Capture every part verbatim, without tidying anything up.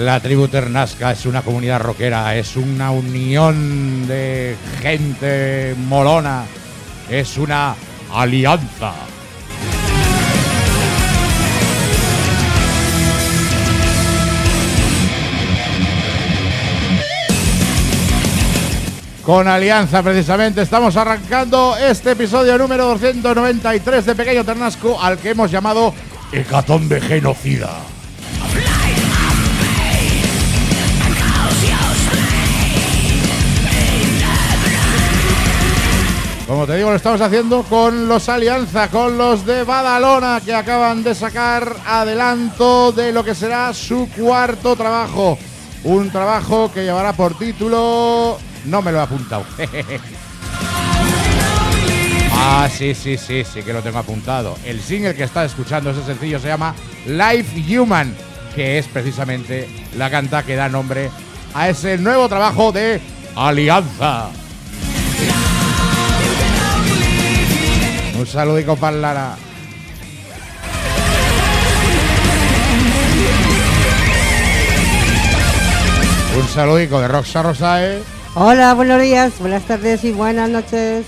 La tribu Ternasca es una comunidad rockera, es una unión de gente molona, es una alianza. Con Alianza, precisamente, estamos arrancando este episodio número doscientos noventa y tres de Pequeño Ternasco, al que hemos llamado Hecatombe Genocida. Como te digo, lo estamos haciendo con los Alianza, con los de Badalona, que acaban de sacar adelanto de lo que será su cuarto trabajo. Un trabajo que llevará por título... No me lo he apuntado. Ah, sí, sí, sí, sí que lo tengo apuntado. El single que estás escuchando, ese sencillo, se llama Life Human, que es precisamente la canta que da nombre a ese nuevo trabajo de Alianza. Un saludico para Lara. Un saludico de Roxa Rosae. Hola, buenos días, buenas tardes y buenas noches.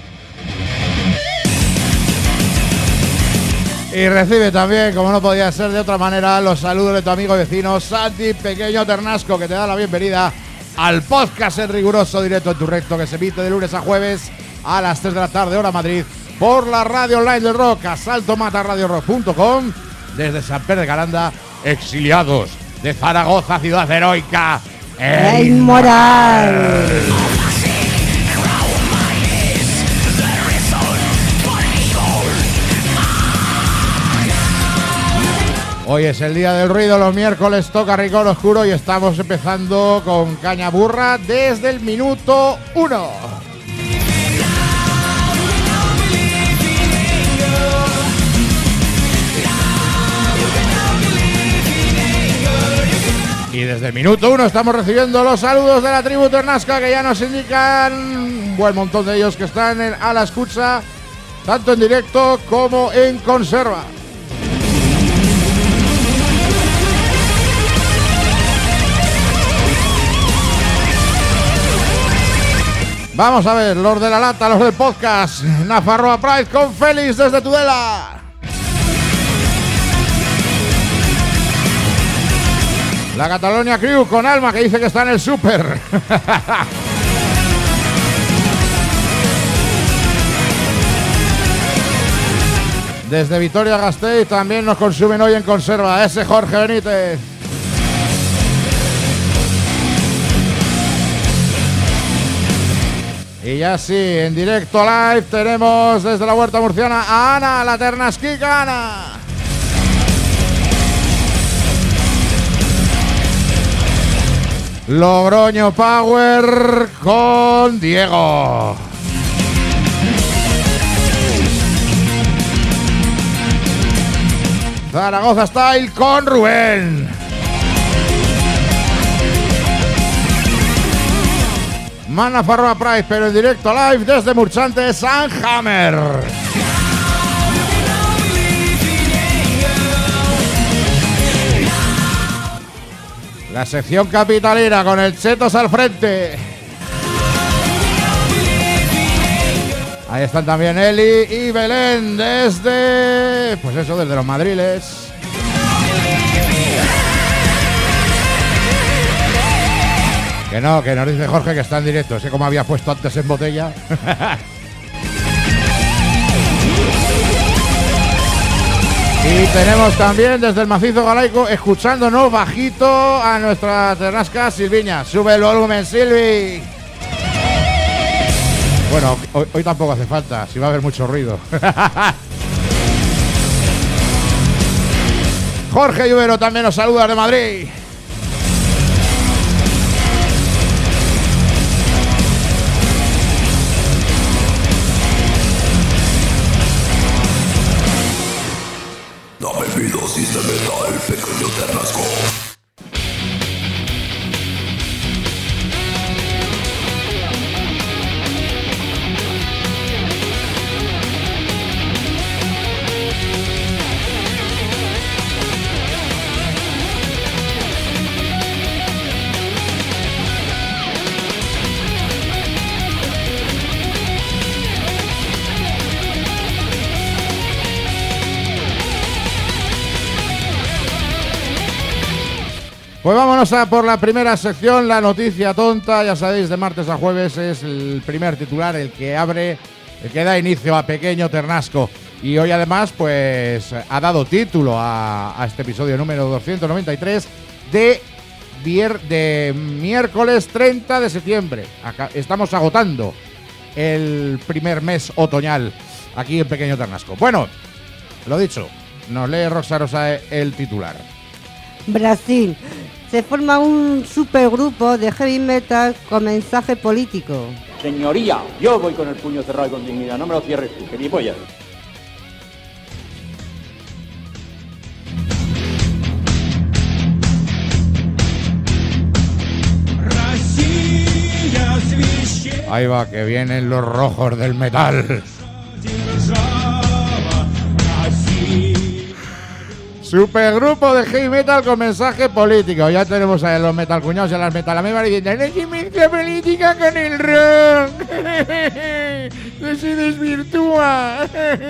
Y recibe también, como no podía ser de otra manera, los saludos de tu amigo y vecino Santi Pequeño Ternasco, que te da la bienvenida al podcast en riguroso directo en tu recto, que se emite de lunes a jueves a las tres de la tarde, hora Madrid, por la radio online del rock, asalto mata radio rock punto com, desde San Pedro de Caranda, exiliados de Zaragoza, ciudad heroica e inmoral. Hoy es el día del ruido, los miércoles toca Rincón Oscuro y estamos empezando con caña burra desde el minuto uno. Y desde el minuto uno estamos recibiendo los saludos de la tribu Ternasca, que ya nos indican un buen montón de ellos que están en, a la escucha, tanto en directo como en conserva. Vamos a ver, los de la lata, los del podcast, Nafarroa Pride con Félix desde Tudela. La Catalonia Crew con Alma, que dice que está en el súper. Desde Vitoria-Gasteiz también nos consumen hoy en conserva ese Jorge Benítez. Y ya sí, en directo live tenemos desde la Huerta Murciana a Ana, la Ternasquica Ana. Logroño Power con Diego. Zaragoza Style con Rubén. Nafarroa Pride, pero en directo live desde Murchante, San Hammer. La sección capitalina con el Chetos al frente. Ahí están también Eli y Belén desde... Pues eso, desde los Madriles. Que no, que nos dice Jorge que está en directo. Sé como había puesto antes en botella. Y tenemos también desde el macizo galaico, escuchándonos bajito, a nuestra Ternasca Silviña. Sube el volumen, Silvi. Bueno, hoy, hoy tampoco hace falta, si va a haber mucho ruido. Jorge Lluvero también nos saluda de Madrid. No me pido si se me da el Pequeño Ternasco. Pues vámonos a por la primera sección, la noticia tonta. Ya sabéis, de martes a jueves es el primer titular, el que abre, el que da inicio a Pequeño Ternasco. Y hoy además, pues, ha dado título a, a este episodio número doscientos noventa y tres de, vier, de miércoles treinta de septiembre. Acá estamos agotando el primer mes otoñal aquí en Pequeño Ternasco. Bueno, lo dicho, nos lee Rosa Rosa el titular. Brasil. Se forma un supergrupo de heavy metal con mensaje político. Señoría, yo voy con el puño cerrado y con dignidad. No me lo cierres tú, que ni pollas. Ahí va, que vienen los rojos del metal. Supergrupo de heavy metal con mensaje político. Ya tenemos a los metal cuñados y a las metal amebas diciendo: no se mezcla política con el rock. No se desvirtúa.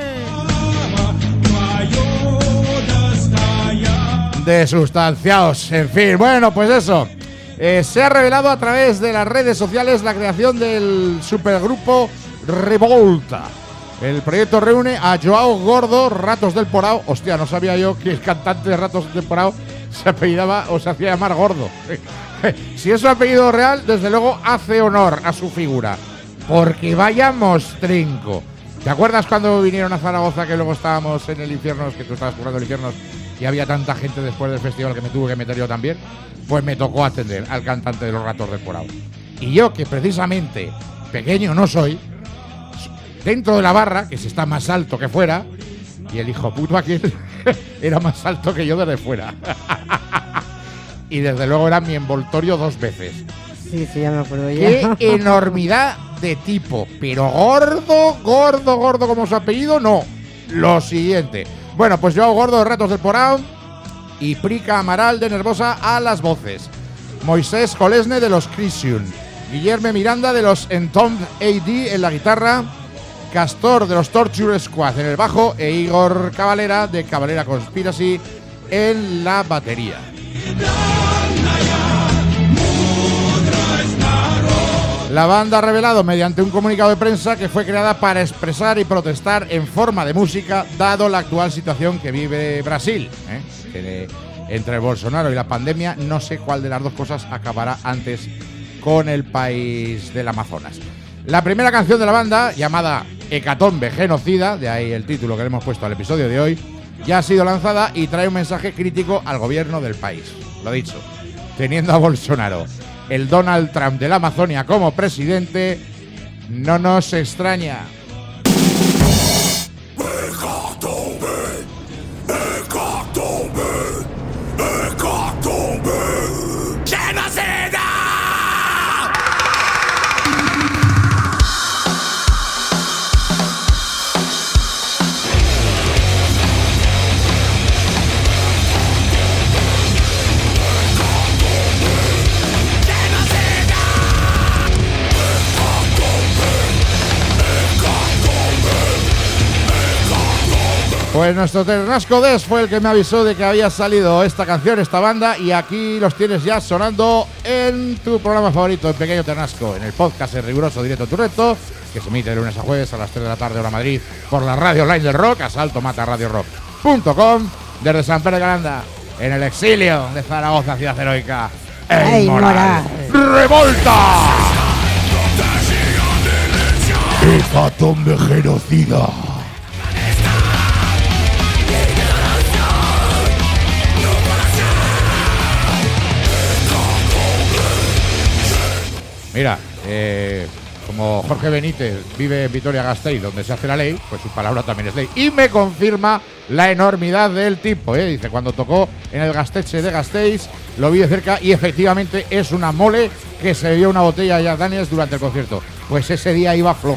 Desustanciados, en fin. Bueno, pues eso. Eh, se ha revelado a través de las redes sociales la creación del supergrupo Revolta. El proyecto reúne a Joao Gordo, Ratos del Porao. Hostia, no sabía yo que el cantante de Ratos del Porao se apellidaba o se hacía llamar Gordo. Si es su apellido real, desde luego hace honor a su figura. Porque vaya mostrenco. ¿Te acuerdas cuando vinieron a Zaragoza, que luego estábamos en el Infiernos, que tú estabas curando el Infiernos, y había tanta gente después del festival que me tuve que meter yo también? Pues me tocó atender al cantante de los Ratos del Porao. Y yo, que precisamente pequeño no soy, dentro de la barra, que se está más alto que fuera, y el hijo puto aquel era más alto que yo desde fuera. Y desde luego era mi envoltorio dos veces. Sí, sí, ya me acuerdo ya. ¡Qué enormidad de tipo! Pero gordo, gordo, gordo como su apellido, no. Lo siguiente. Bueno, pues yo Gordo de Ratos del Porao y Prica Amaral de Nervosa a las voces. Moisés Colesne de los Crisium. Guillermo Miranda de los Entombed A D en la guitarra. Castor de los Torture Squad en el bajo e Igor Cavalera de Cavalera Conspiracy en la batería. La banda ha revelado mediante un comunicado de prensa que fue creada para expresar y protestar en forma de música, dado la actual situación que vive Brasil, ¿eh? que entre Bolsonaro y la pandemia, no sé cuál de las dos cosas acabará antes con el país del Amazonas. La primera canción de la banda, llamada Hecatombe Genocida, de ahí el título que le hemos puesto al episodio de hoy, ya ha sido lanzada y trae un mensaje crítico al gobierno del país. Lo dicho, teniendo a Bolsonaro, el Donald Trump de la Amazonia, como presidente, no nos extraña. Hecatombe, hecatombe, hecatombe, genocida. Pues nuestro Ternasco Des fue el que me avisó de que había salido esta canción, esta banda, y aquí los tienes ya sonando en tu programa favorito, en Pequeño Ternasco, en el podcast El Riguroso Directo Tu Recto, que se emite de lunes a jueves a las tres de la tarde hora Madrid por la radio online del rock, asalto mata radio rock punto com, desde San Pedro de Calanda, en el exilio de Zaragoza, ciudad heroica. ¡Ey, moral! ¡Revolta! Hecatombe genocida. Mira, eh, como Jorge Benítez vive en Vitoria-Gasteiz, donde se hace la ley, pues su palabra también es ley. Y me confirma la enormidad del tipo, ¿eh? Dice, cuando tocó en el Gasteche de Gasteiz, lo vi de cerca y efectivamente es una mole que se bebió una botella de Jack Daniels durante el concierto. Pues ese día iba flojo.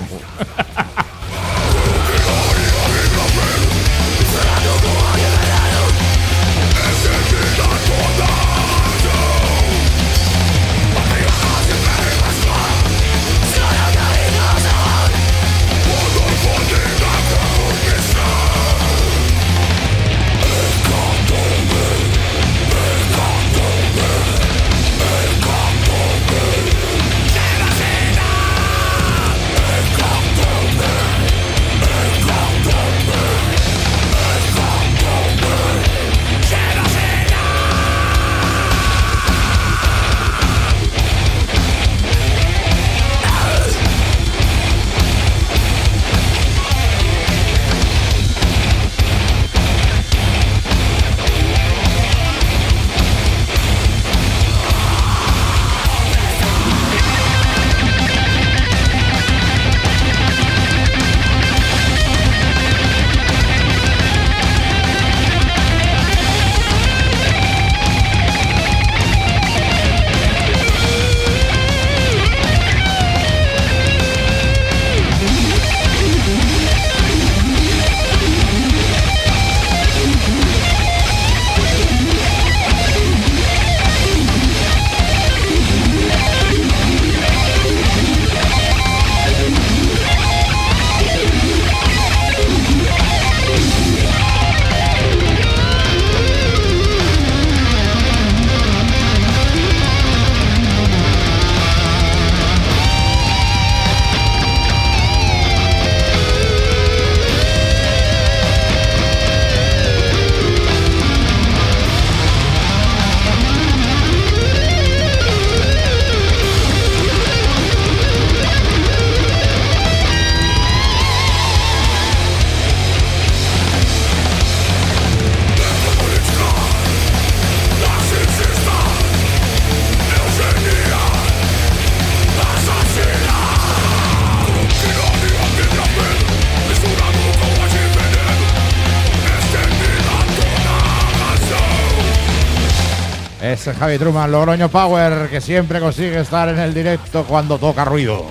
es Javi Truman, Logroño Power, que siempre consigue estar en el directo cuando toca ruido.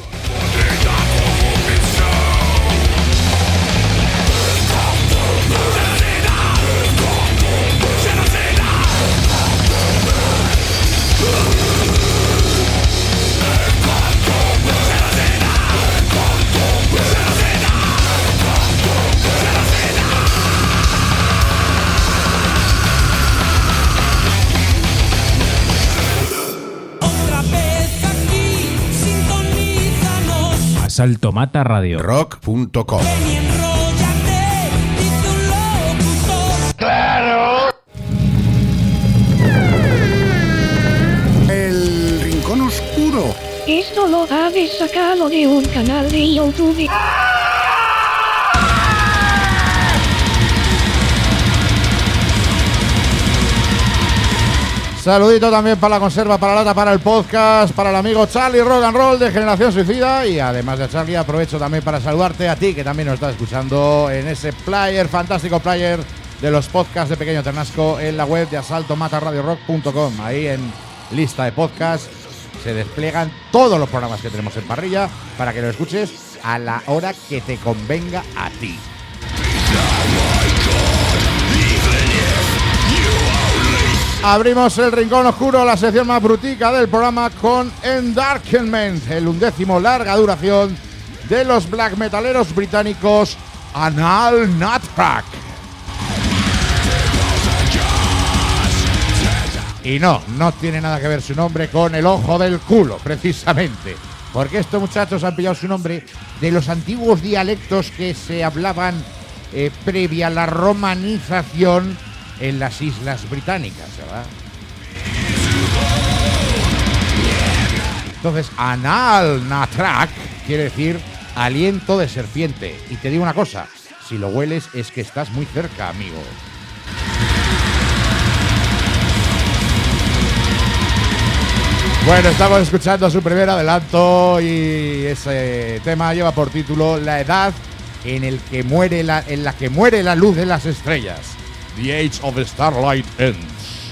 Asalto Mata Radio. Rock punto com. ¡Claro! El Rincón Oscuro. Esto lo habéis sacado de un canal de YouTube. Saludito también para la conserva, para la lata, para el podcast, para el amigo Charlie Rock and Roll de Generación Suicida. Y además de Charlie, aprovecho también para saludarte a ti, que también nos estás escuchando en ese player, fantástico player de los podcasts de Pequeño Ternasco en la web de asalto mata radio rock punto com. Ahí en lista de podcasts se despliegan todos los programas que tenemos en parrilla para que lo escuches a la hora que te convenga a ti. Abrimos el Rincón Oscuro, la sección más brutica del programa, con Endarkenment, el undécimo larga duración de los black metaleros británicos Anal Nathrak. Y no, no tiene nada que ver su nombre con el ojo del culo, precisamente. Porque estos muchachos han pillado su nombre de los antiguos dialectos que se hablaban eh, previa a la romanización en las islas británicas, ¿verdad? Entonces, Anal Nathrak quiere decir aliento de serpiente. Y te digo una cosa, si lo hueles es que estás muy cerca, amigo. Bueno, estamos escuchando su primer adelanto y ese tema lleva por título La edad en, el que muere la, en la que muere la luz de las estrellas. The Age of Starlight Ends.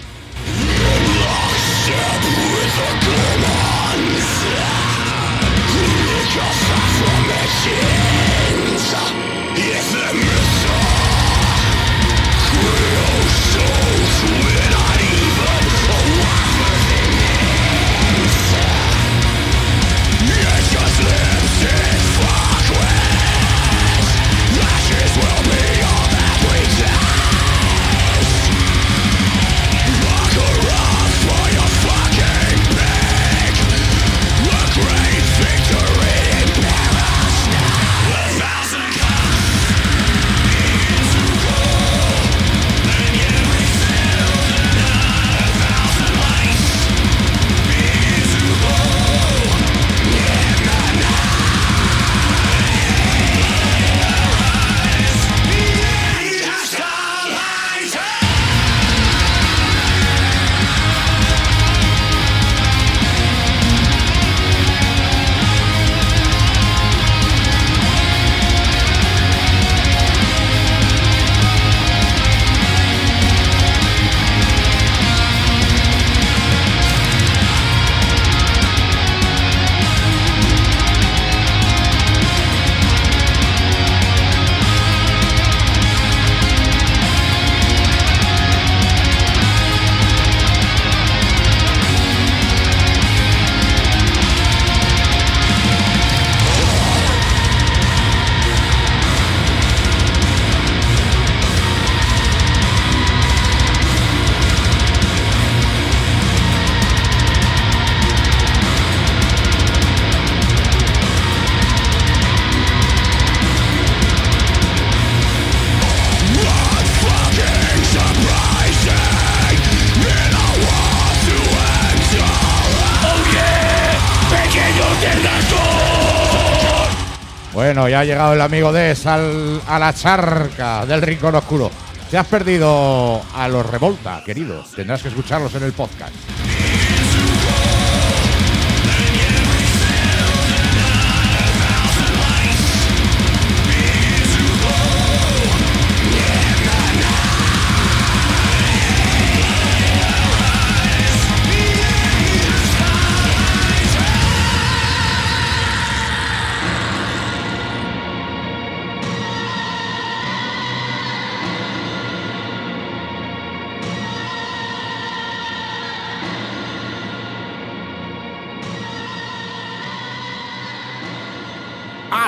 Bueno, ya ha llegado el amigo Des al, a la charca del Rincón Oscuro. Te has perdido a los Revolta, querido. Tendrás que escucharlos en el podcast.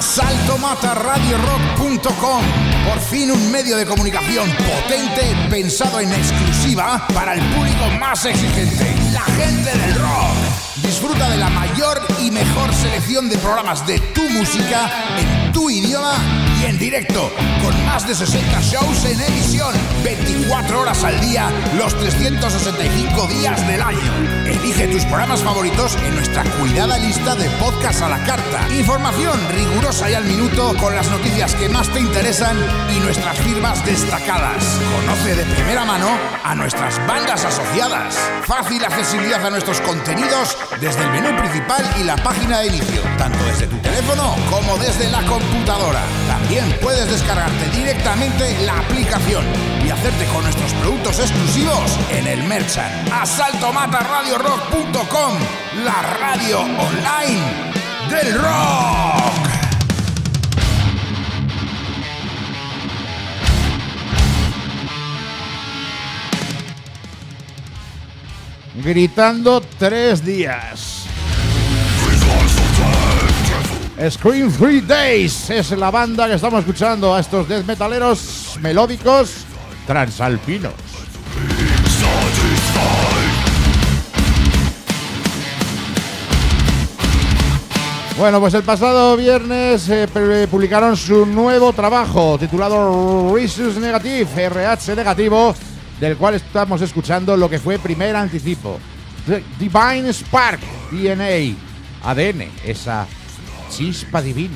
Asalto Mata Radio Rock punto com. Por fin un medio de comunicación potente pensado en exclusiva para el público más exigente, la gente del rock. Disfruta de la mayor y mejor selección de programas de tu música en tu idioma y en directo, con más de sesenta shows en emisión, veinticuatro horas al día, los trescientos sesenta y cinco días del año. Elige tus programas favoritos en nuestra cuidada lista de podcast a la carta. Información rigurosa y al minuto con las noticias que más te interesan y nuestras firmas destacadas. Conoce de primera mano a nuestras bandas asociadas. Fácil accesibilidad a nuestros contenidos desde el menú principal y la página de inicio, tanto desde tu teléfono como desde la computadora. También puedes descargarte directamente la aplicación y hacerte con nuestros productos exclusivos en el Merchant. Asalto Mata Radio Rock punto com, la radio online del rock. Gritando tres días. Scream Three Days es la banda que estamos escuchando a estos death metaleros melódicos transalpinos. Bueno, pues el pasado viernes eh, publicaron su nuevo trabajo titulado Rhesus Negative, R H negativo, del cual estamos escuchando lo que fue primer anticipo. The Divine Spark, D N A, A D N, esa chispa divina.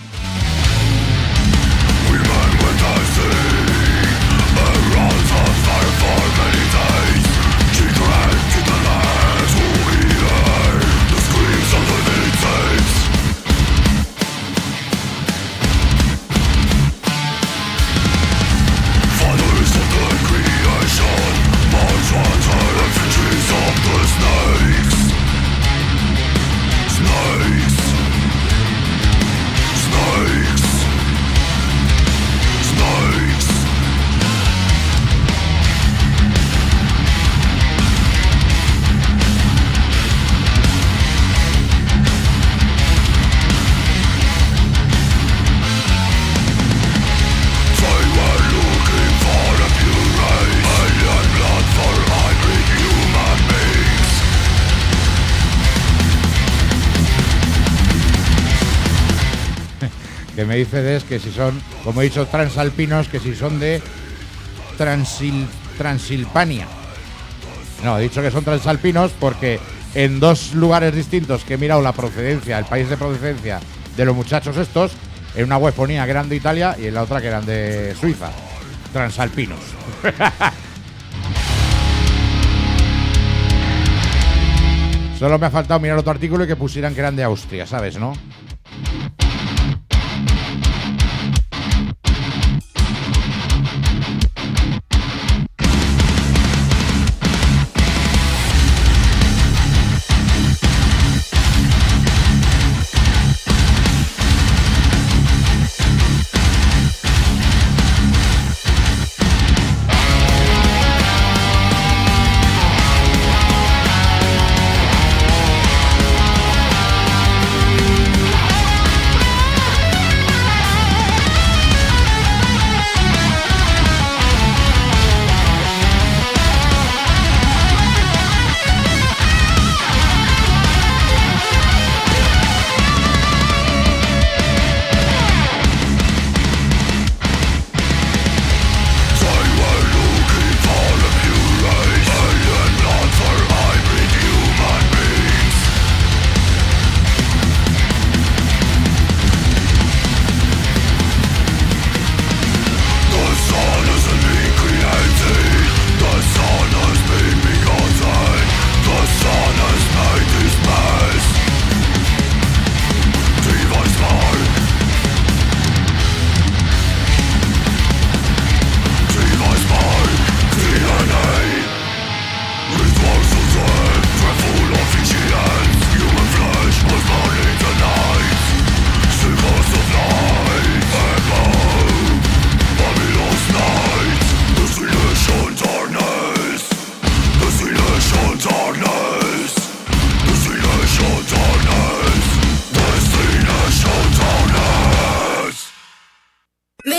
Que me dice es que si son, como he dicho, transalpinos, que si son de Transil, Transilvania. No, he dicho que son transalpinos porque en dos lugares distintos que he mirado la procedencia, el país de procedencia de los muchachos estos, en una web ponía que eran de Italia y en la otra que eran de Suiza. Transalpinos. Solo me ha faltado mirar otro artículo y que pusieran que eran de Austria, ¿sabes, no?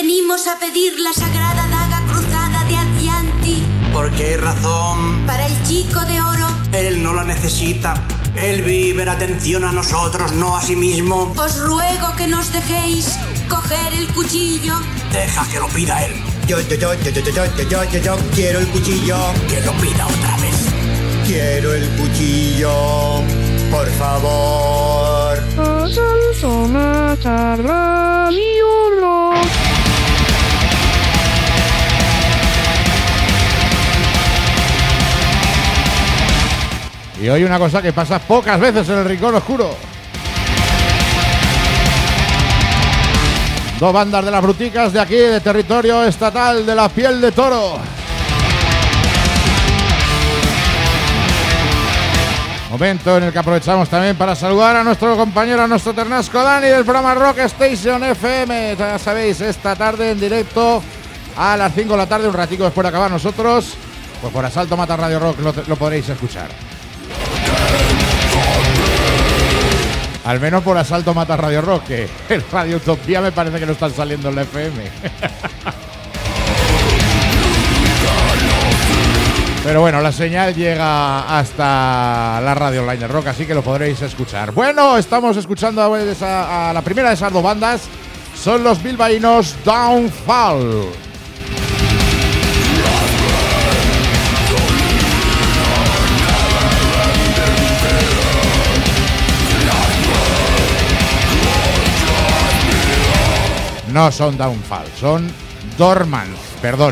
Venimos a pedir la sagrada daga cruzada de Advianti. ¿Por qué razón? Para el chico de oro. Él no la necesita. Él vive en atención a nosotros, no a sí mismo. Os ruego que nos dejéis coger el cuchillo. Deja que lo pida él. Yo, yo, yo, yo, yo, yo, yo, yo, yo, yo quiero el cuchillo. Que lo pida otra vez. Quiero el cuchillo, por favor. Asalto Mata Radio Rock. Y hoy una cosa que pasa pocas veces en el Rincón Oscuro. Dos bandas de las bruticas de aquí, de territorio estatal de la Piel de Toro. Momento en el que aprovechamos también para saludar a nuestro compañero, a nuestro ternasco Dani del programa Rock Station F M. Ya sabéis, esta tarde en directo a las cinco de la tarde, un ratico después de acabar nosotros, pues por Asalto Mata Radio Rock lo, lo podréis escuchar. Al menos por Asalto Mata Radio Rock, que el Radio Utopía me parece que no están saliendo en la F M. Pero bueno, la señal llega hasta la radio online de rock, así que lo podréis escuchar. Bueno, estamos escuchando a, a la primera de esas dos bandas. Son los bilbaínos Downfall. No son Downfall, son Dormans, perdón.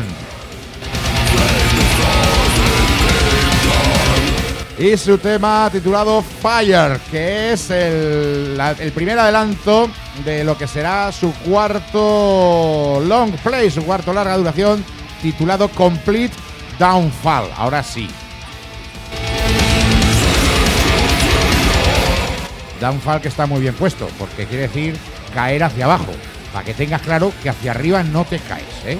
Y su tema titulado Fire, que es el, la, el primer adelanto de lo que será su cuarto long play, su cuarto larga duración, titulado Complete Downfall. Ahora sí. Downfall, que está muy bien puesto, porque quiere decir caer hacia abajo. Para que tengas claro que hacia arriba no te caes, ¿eh?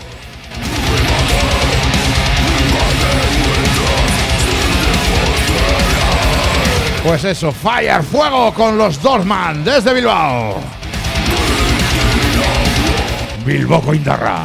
Pues eso, Fire, fuego con los Dorman desde Bilbao. Bilbao Coindarra.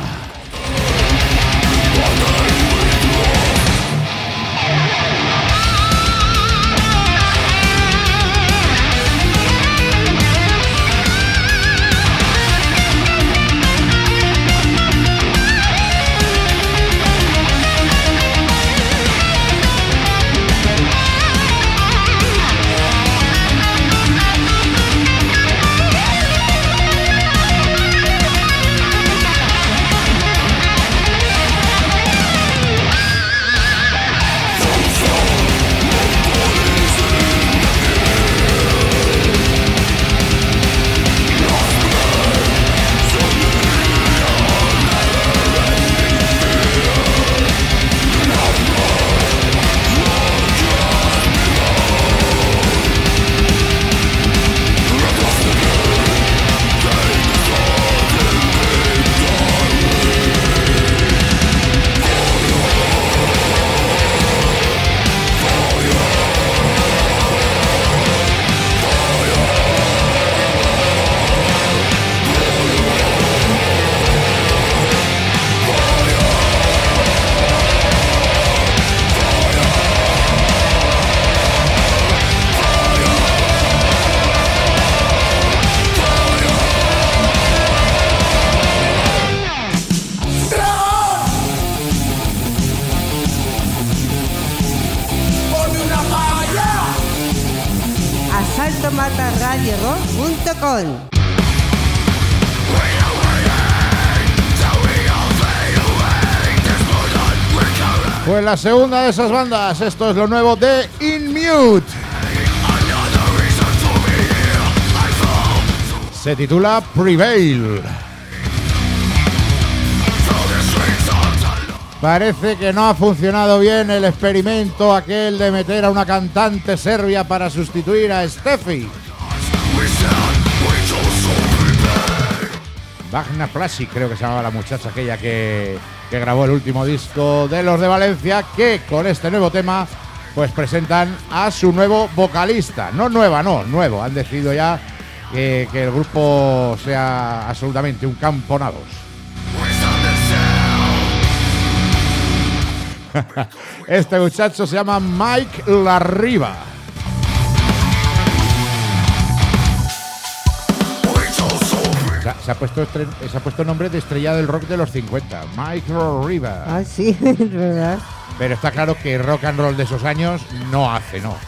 asalto mata radio rock punto com. Pues la segunda de esas bandas, esto es lo nuevo de In Mute. Se titula Prevail. Parece que no ha funcionado bien el experimento aquel de meter a una cantante serbia para sustituir a Steffi. Vagna Plasic, creo que se llamaba la muchacha aquella que, que grabó el último disco de los de Valencia, que con este nuevo tema pues presentan a su nuevo vocalista. No nueva, no, nuevo. Han decidido ya que, que el grupo sea absolutamente un camponados. Este muchacho se llama Mike Larriva. Se ha, se ha puesto estre- se ha puesto nombre de estrella del rock de los cincuenta, Mike Larriva. Ah, sí, es verdad. Pero está claro que rock and roll de esos años no hace, ¿no?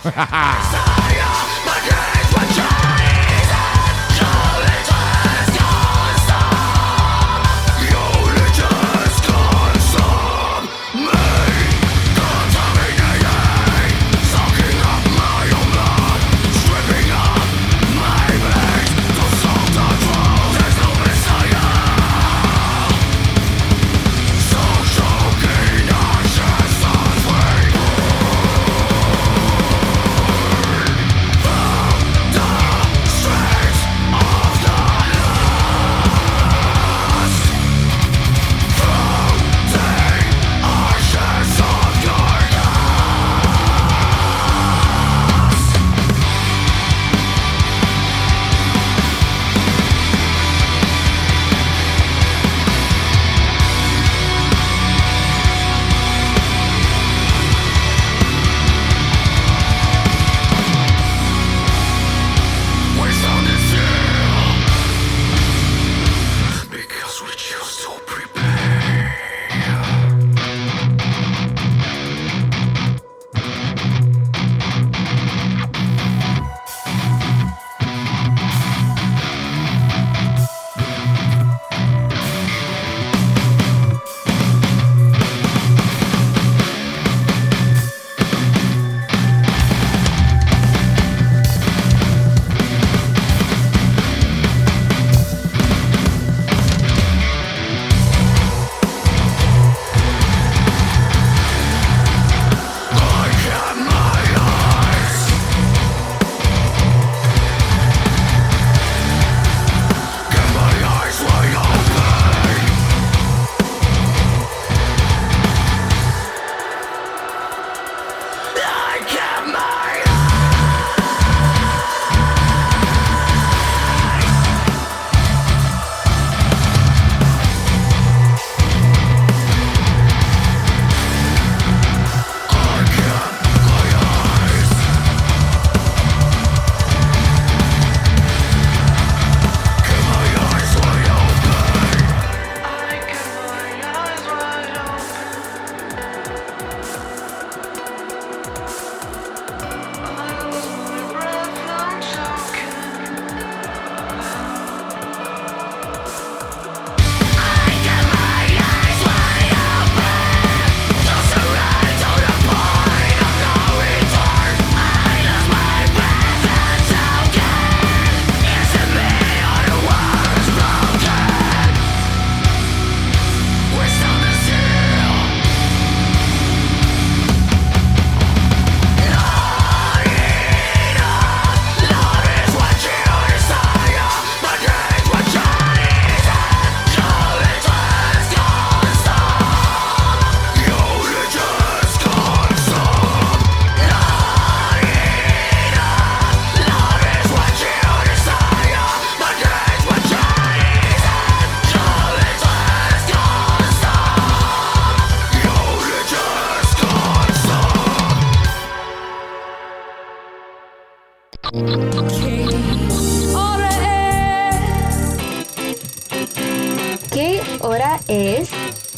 ¿Qué hora es?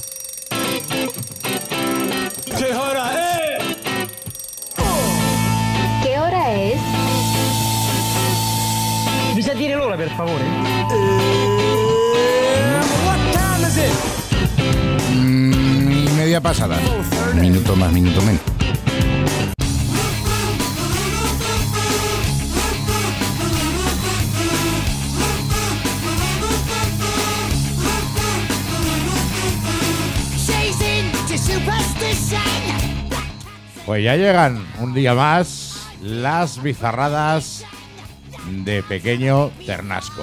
¿Qué hora es? ¿Qué hora es? Mi sa dire l'ora, per favore? Mm, y media pasada. Minuto más, minuto menos. Pues ya llegan un día más las bizarradas de Pequeño Ternasco.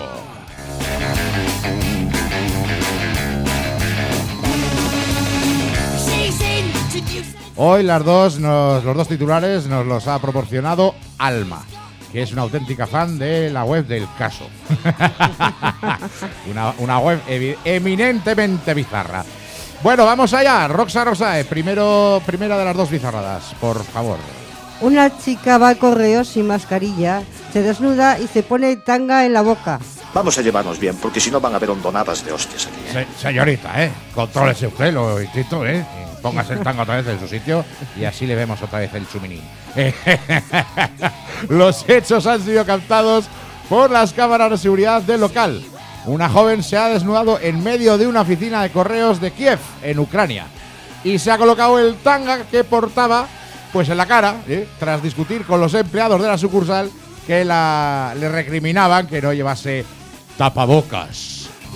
Hoy las dos nos, los dos titulares nos los ha proporcionado Alma, que es una auténtica fan de la web del caso. una, una web evi- eminentemente bizarra. Bueno, vamos allá. Roxa Rosae, primero, primera de las dos bizarradas, por favor. Una chica va al correo sin mascarilla, se desnuda y se pone tanga en la boca. Vamos a llevarnos bien, porque si no van a haber hondonadas de hostias aquí, ¿eh? Se, señorita, ¿eh? Contrólese usted, lo insisto, ¿eh? Póngase el tanga otra vez en su sitio y así le vemos otra vez el chuminín. Los hechos han sido captados por las cámaras de seguridad del local. Una joven se ha desnudado en medio de una oficina de correos de Kiev, en Ucrania, y se ha colocado el tanga que portaba pues en la cara, ¿eh? Tras discutir con los empleados de la sucursal que la, le recriminaban que no llevase tapabocas.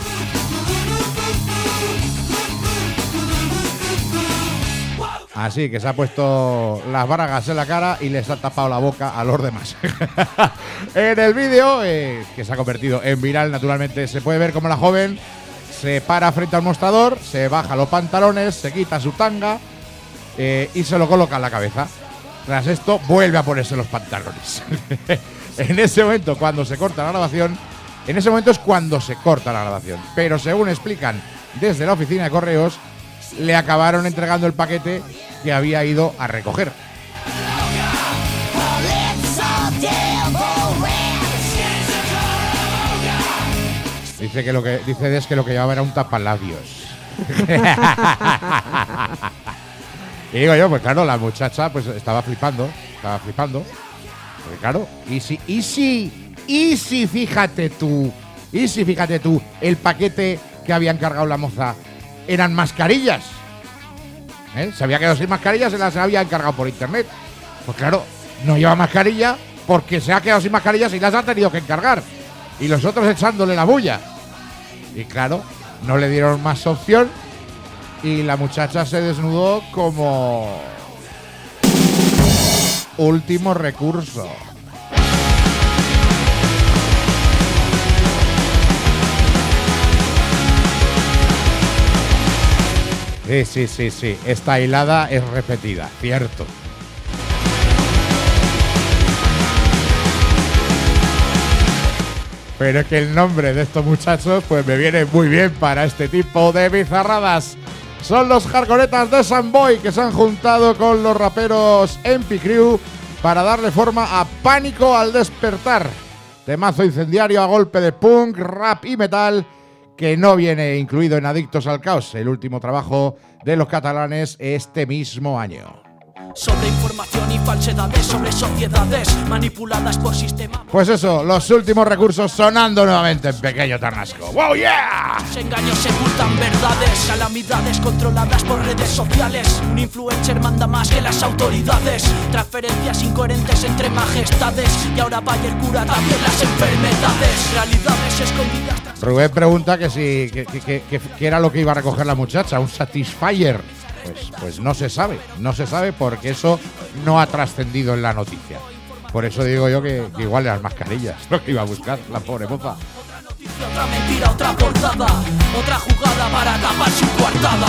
Así que se ha puesto las bragas en la cara y les ha tapado la boca a los demás. En el vídeo, eh, que se ha convertido en viral, naturalmente, se puede ver cómo la joven se para frente al mostrador, se baja los pantalones, se quita su tanga eh, y se lo coloca en la cabeza. Tras esto, vuelve a ponerse los pantalones. En ese momento, cuando se corta la grabación, en ese momento es cuando se corta la grabación. Pero según explican desde la oficina de correos, le acabaron entregando el paquete que había ido a recoger. Dice que lo que dice es que lo que llevaba era un tapalabios. Y digo yo, pues claro, la muchacha pues estaba flipando, estaba flipando. Porque claro, y si, y si, y si fíjate tú, y si fíjate tú, el paquete que había encargado la moza eran mascarillas. ¿Eh? Se había quedado sin mascarillas, se las había encargado por internet. Pues claro, no lleva mascarilla porque se ha quedado sin mascarillas y las ha tenido que encargar. Y los otros echándole la bulla. Y claro, no le dieron más opción y la muchacha se desnudó como último recurso. Sí, sí, sí, sí. Esta hilada es repetida, cierto. Pero es que el nombre de estos muchachos pues me viene muy bien para este tipo de bizarradas. Son los Hardcoretas de Samboy que se han juntado con los raperos M P Crew para darle forma a Pánico al despertar. Temazo incendiario a golpe de punk, rap y metal que no viene incluido en Adictos al Caos, el último trabajo de los catalanes este mismo año. Sobre información y falsedades, sobre sociedades manipuladas por sistemas. Pues eso, los últimos recursos sonando nuevamente en Pequeño Ternasco. ¡Wow, yeah! Los engaños se ocultan verdades, calamidades controladas por redes sociales. Un influencer manda más que las autoridades. Transferencias incoherentes entre majestades. Y ahora vaya el cura también las enfermedades. Realidades escondidas. Rubén pregunta que si que, que, que, que, que era lo que iba a recoger la muchacha, un Satisfyer. Pues, pues no se sabe, no se sabe porque eso no ha trascendido en la noticia. Por eso digo yo que, que igual las mascarillas, lo que iba a buscar la pobre moza. Otra mentira, otra portada, otra jugada para tapar su coartada.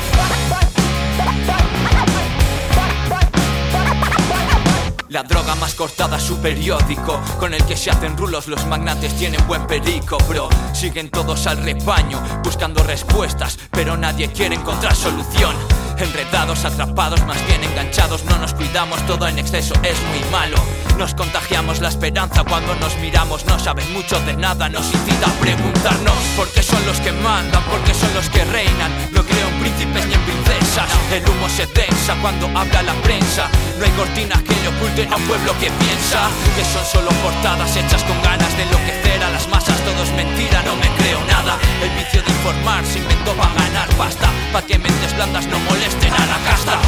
La droga más cortada su periódico, con el que se hacen rulos los magnates tienen buen perico, bro. Siguen todos al rebaño, buscando respuestas, pero nadie quiere encontrar solución. Enredados, atrapados, más bien enganchados, no nos cuidamos, todo en exceso es muy malo. Nos contagiamos la esperanza cuando nos miramos, no saben mucho de nada, nos incita a preguntarnos por qué son los que mandan, por qué son los que reinan. No creo en príncipes ni en princesas, el humo se tensa cuando habla la prensa. No hay cortinas que le oculten a un pueblo que piensa que son solo portadas hechas con ganas de enloquecer a las masas. Todo es mentira, no me creo nada. El vicio de informar se inventó para ganar pasta, pa' que mentes blandas no molesten a la casta.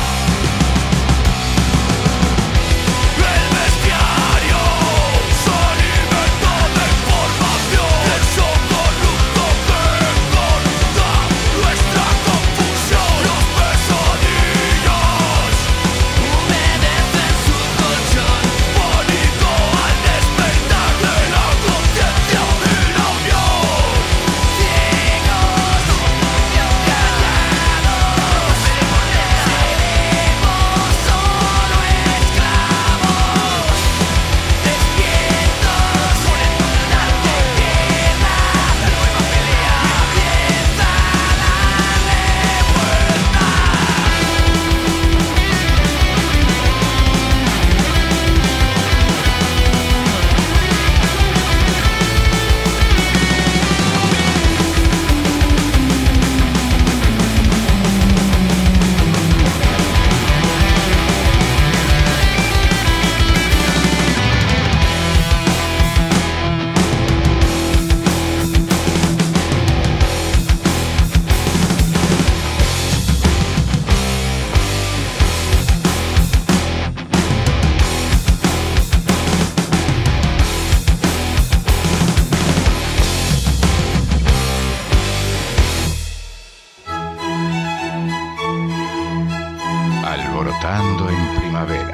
Alborotando en primavera.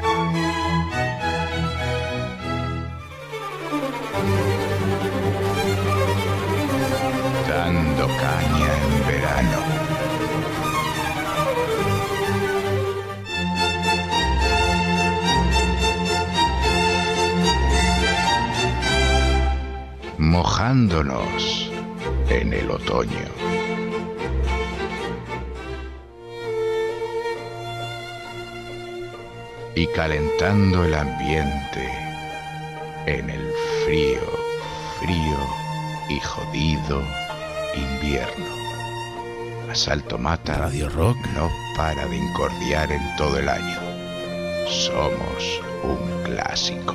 Dando caña en verano. Mojándonos en el otoño. Y calentando el ambiente en el frío, frío y jodido invierno. Asalto Mata Radio Rock no para de incordiar en todo el año. Somos un clásico.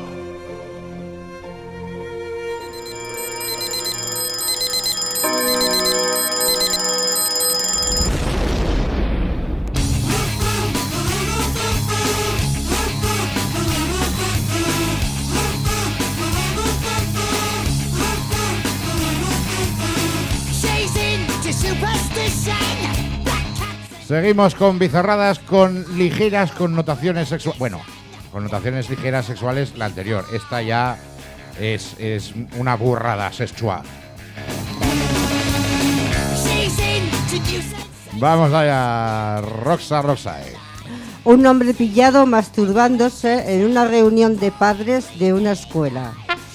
Seguimos con bizarradas con ligeras connotaciones sexuales. Bueno, connotaciones ligeras sexuales, la anterior. Esta ya es, es una burrada sexual. Vamos allá, Roxa Roxae. Un hombre pillado masturbándose en una reunión de padres de una escuela.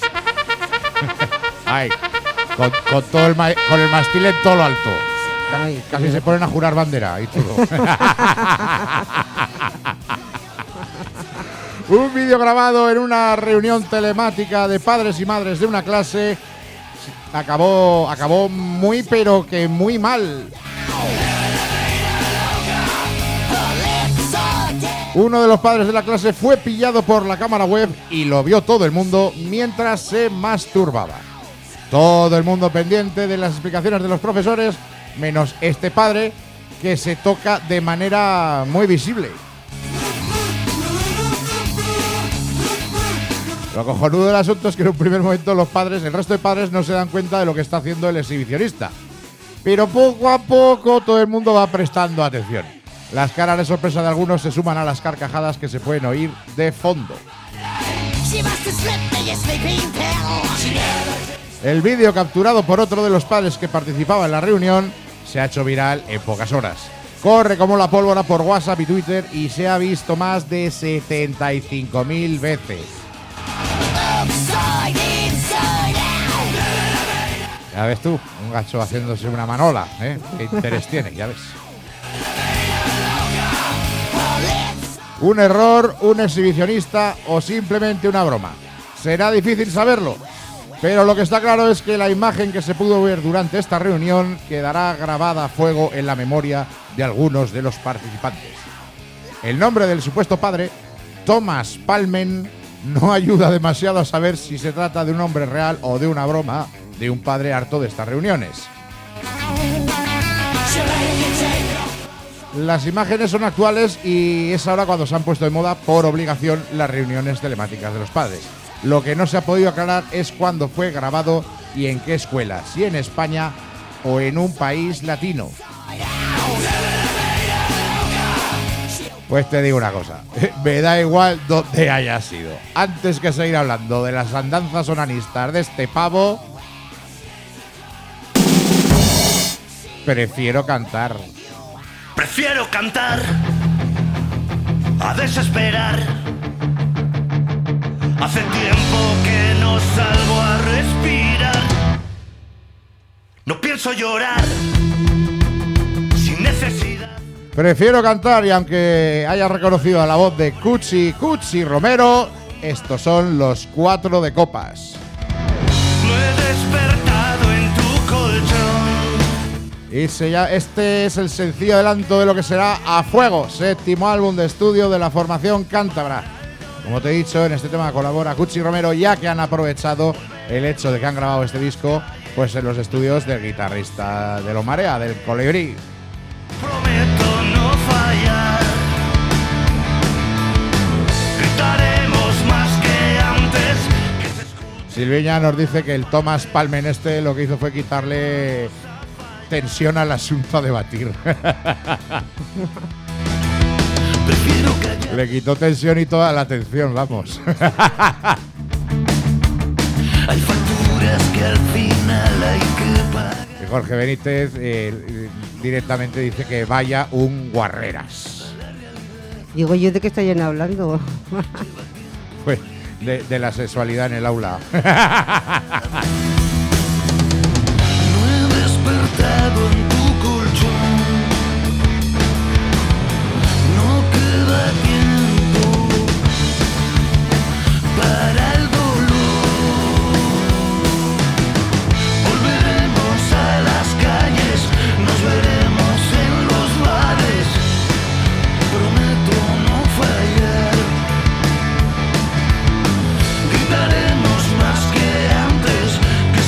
Ay, con, con, todo el ma- con el mastil en todo lo alto. Ay, casi se ponen a jurar bandera y todo. Un vídeo grabado en una reunión telemática de padres y madres de una clase acabó, acabó muy pero que muy mal. Uno de los padres de la clase fue pillado por la cámara web y lo vio todo el mundo mientras se masturbaba. Todo el mundo pendiente de las explicaciones de los profesores, menos este padre que se toca de manera muy visible. Lo cojonudo del asunto es que en un primer momento los padres, el resto de padres no se dan cuenta de lo que está haciendo el exhibicionista. Pero poco a poco todo el mundo va prestando atención. Las caras de sorpresa de algunos se suman a las carcajadas que se pueden oír de fondo. El vídeo capturado por otro de los padres que participaba en la reunión se ha hecho viral en pocas horas. Corre como la pólvora por WhatsApp y Twitter y se ha visto más de setenta y cinco mil veces. Ya ves tú, un gacho haciéndose una manola, ¿eh? ¿Qué interés tiene? Ya ves. ¿Un error, un exhibicionista o simplemente una broma? Será difícil saberlo, pero lo que está claro es que la imagen que se pudo ver durante esta reunión quedará grabada a fuego en la memoria de algunos de los participantes. El nombre del supuesto padre, Thomas Palmen, no ayuda demasiado a saber si se trata de un hombre real o de una broma de un padre harto de estas reuniones. Las imágenes son actuales y es ahora cuando se han puesto de moda por obligación las reuniones telemáticas de los padres. Lo que no se ha podido aclarar es cuándo fue grabado y en qué escuela, si en España o en un país latino. Pues te digo una cosa, me da igual dónde haya sido. Antes que seguir hablando de las andanzas onanistas de este pavo, prefiero cantar. Prefiero cantar a desesperar. Hace tiempo que no salgo a respirar. No pienso llorar sin necesidad. Prefiero cantar y aunque haya reconocido a la voz de Cuchi Cuchi Romero, estos son los Cuatro de Copas. No he despertado en tu colchón. Y se ya, este es el sencillo adelanto de lo que será A Fuego, séptimo álbum de estudio de la formación cántabra. Como te he dicho, en este tema colabora Cuchi Romero, ya que han aprovechado el hecho de que han grabado este disco pues en los estudios del guitarrista de Lo Marea, del Colibrí. Prometo no fallar. Gritaremos más que antes. Que se escuche. Silviña nos dice que el Thomas Palmen este lo que hizo fue quitarle tensión al asunto a debatir. Le quitó tensión y toda la atención, vamos. Hay facturas que al final hay que pagar. Y Jorge Benítez eh, directamente dice que vaya un guarreras. Digo yo, ¿de qué estáis hablando? Pues de, de la sexualidad en el aula. Despertado en tu colchón. No queda tiempo para el dolor. Volveremos a las calles, nos veremos en los bares. Prometo no fallar. Gritaremos más que antes, que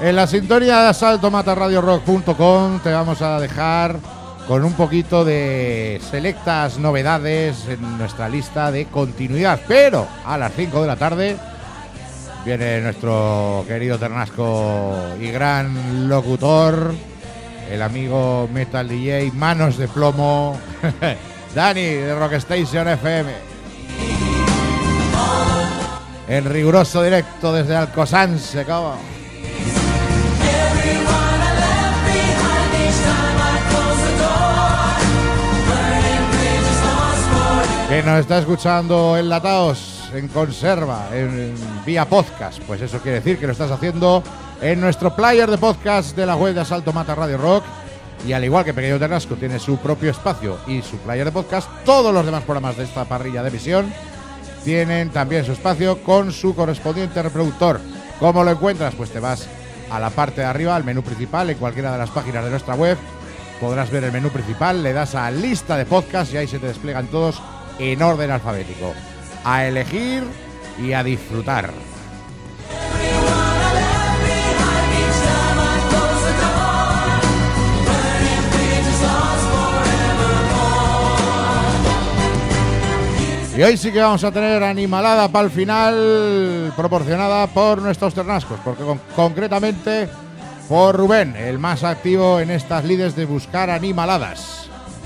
En la sintonía de salto mata radio rock punto com te vamos a dejar con un poquito de selectas novedades en nuestra lista de continuidad. Pero a las cinco de la tarde viene nuestro querido Ternasco y gran locutor, el amigo Metal D J, manos de plomo, Dani de Rockstation F M. En riguroso directo desde Alcosanse, ¿cómo? Que nos está escuchando enlatados, en conserva, en, en vía podcast. Pues eso quiere decir que lo estás haciendo en nuestro player de podcast de la web de Asalto Mata Radio Rock. Y al igual que Pequeño Ternasco tiene su propio espacio y su player de podcast, todos los demás programas de esta parrilla de emisión tienen también su espacio con su correspondiente reproductor. ¿Cómo lo encuentras? Pues te vas a la parte de arriba, al menú principal, en cualquiera de las páginas de nuestra web. Podrás ver el menú principal, le das a lista de podcast y ahí se te despliegan todos en orden alfabético. A elegir y a disfrutar. Y hoy sí que vamos a tener animalada para el final, proporcionada por nuestros ternascos, porque con, concretamente por Rubén, el más activo en estas lides de buscar animaladas.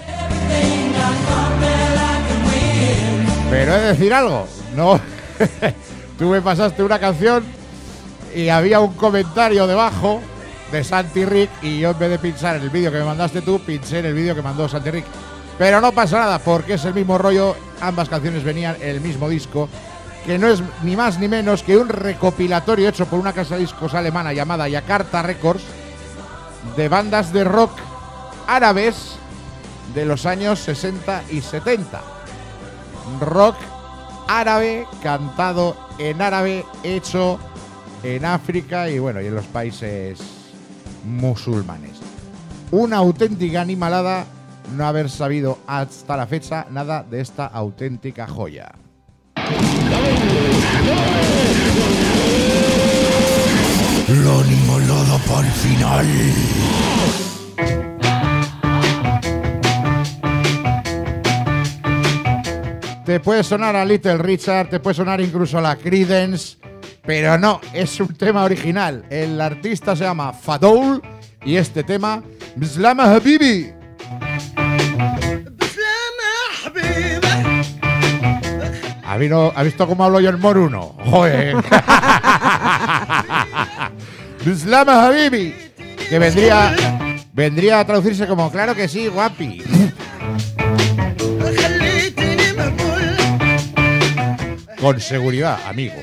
Pero he de decir algo, no, tú me pasaste una canción y había un comentario debajo de Santi Rick y yo en vez de pinchar en el vídeo que me mandaste tú, pinché en el vídeo que mandó Santi Rick. Pero no pasa nada porque es el mismo rollo, ambas canciones venían en el mismo disco, que no es ni más ni menos que un recopilatorio hecho por una casa de discos alemana llamada Jakarta Records de bandas de rock árabes de los años sesenta y setenta. Rock árabe, cantado en árabe, hecho en África y bueno, y en los países musulmanes. Una auténtica animalada no haber sabido hasta la fecha nada de esta auténtica joya. La animalada para el final. Te puede sonar a Little Richard, te puede sonar incluso a la Creedence, pero no, es un tema original. El artista se llama Fadoul y este tema, Bislama Habibi. ¿Ha, vino, ¿Ha visto cómo hablo yo en moruno? ¡Joder! Bislama Habibi, que vendría, vendría a traducirse como, claro que sí, guapi. Con seguridad, amigo.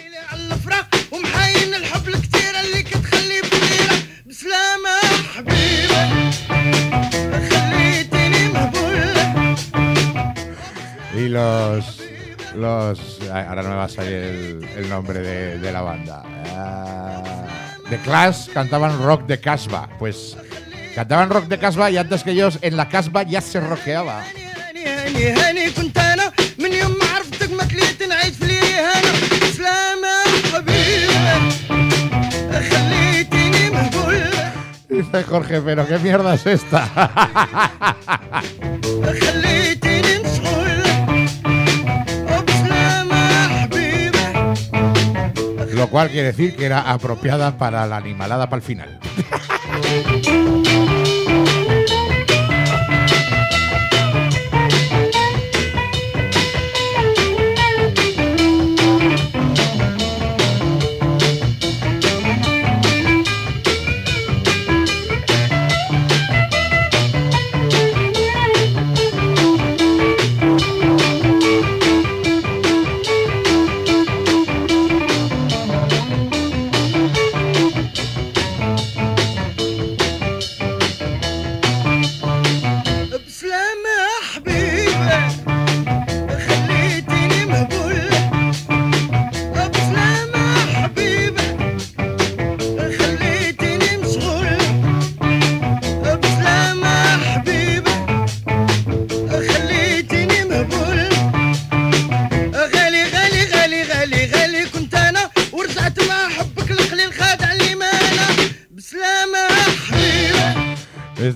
Y los... los ahora no me va a salir el, el nombre de, de la banda. Uh, The Clash cantaban rock de Casbah. Pues cantaban rock de Casbah y antes que ellos en la Casbah ya se rockeaba. Dice Jorge, pero qué mierda es esta. Lo cual quiere decir que era apropiada para la animalada para el final.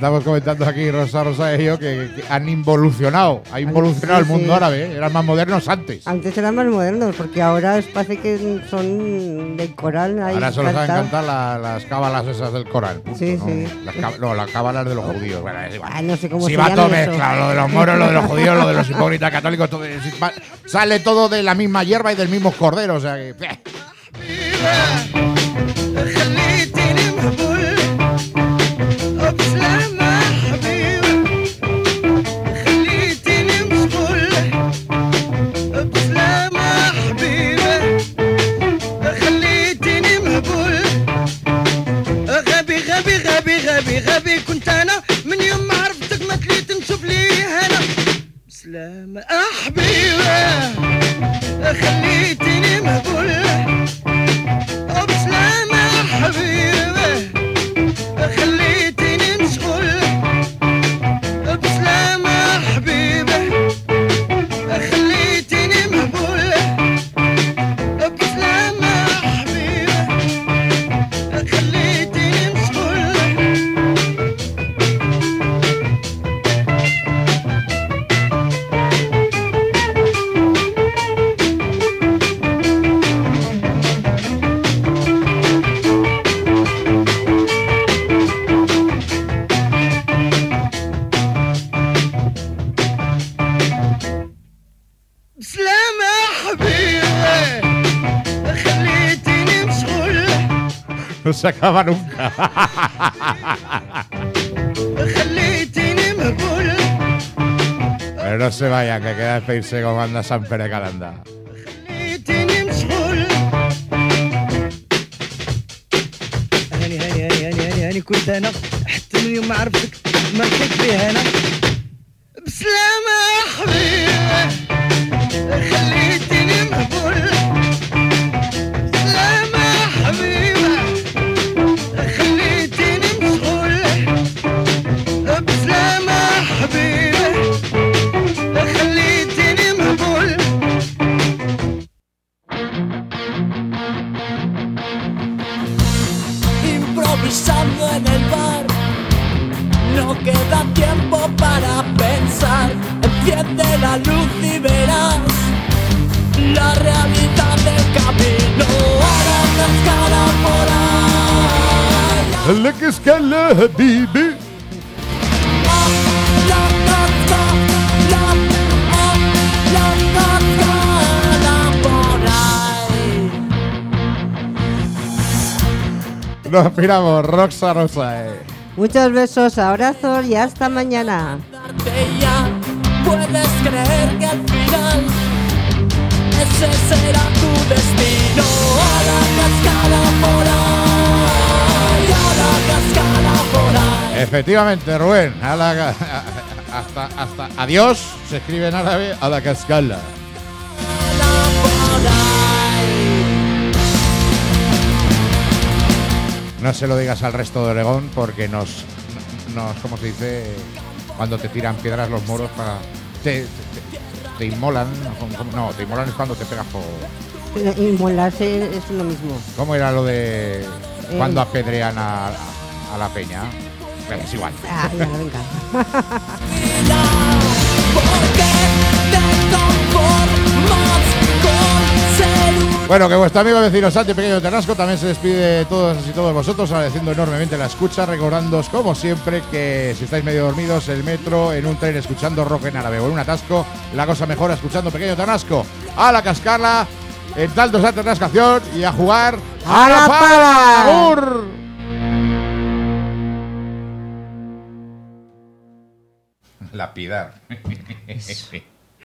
estamos comentando aquí, Rosa Rosa y yo, que, que han involucionado, ha involucionado sí, el mundo sí. árabe, ¿eh? Eran más modernos antes. Antes eran más modernos, porque ahora os parece que son del Corán. Ahora solo saben cantar la, las cábalas esas del Corán. Punto, sí, ¿no? sí. Las, no, las cábalas de los judíos. Bueno, es igual. Ah, no sé cómo si se va llama todo eso. mezclado, lo de los moros, lo de los judíos, lo de los hipócritas católicos, todo, sale todo de la misma hierba y del mismo cordero, o sea que... غبي غبي كنت انا من يوم ما عرفتك ما تليت نشوف لي هنا بسلامة حبيبة خليتني مهبول بسلامة حبيبة خليتني مشغول بسلامة حبيبة خليتني مهبول بسلامة حبيبة خليتني مشغول. No se acaba nunca. Pero no se vayan, que queda despedirse con banda San Pere Calanda. هاني هاني هاني هاني هاني هاني كنت انا حتى من يوم ما عرفتك ما لقيت فيها انا بسلامة يا حبيبي خليتني مهبول بسلامة يا حبيبي خليتني مشغول بسلامة يا حبيبي خليتني مهبول. Improvisando en el bar, no queda tiempo para pensar. Enciende la luz y verás la realidad del camino. Ahora cascada por ahí. La cascada, baby. Nos piramos, Roxa Rosa. Eh. Muchos besos, abrazos y hasta mañana. Puedes creer que al final ese será tu destino. A la cascada por ahí, a la cascada por ahí. Efectivamente, Rubén. A la, a, hasta, hasta adiós se escribe en árabe a la cascada. No se lo digas al resto de Oregón porque nos, nos ¿cómo se dice? Cuando te tiran piedras los moros para... Te, te, te inmolan. No, te inmolan es cuando te pegas fuego. Inmolarse es lo mismo. ¿Cómo era lo de eh. cuando apedrean a, a la peña? Bueno, es igual. Ah, ya, venga. Bueno, que vuestro amigo vecino Santi Pequeño Ternasco también se despide de todos y todos vosotros, agradeciendo enormemente la escucha, recordándoos como siempre que si estáis medio dormidos, el metro, en un tren escuchando rock en árabe o en un atasco, la cosa mejora escuchando Pequeño Ternasco. A la cascarla, en tanto esa ternascación y a jugar a, a la pala. Lapidar.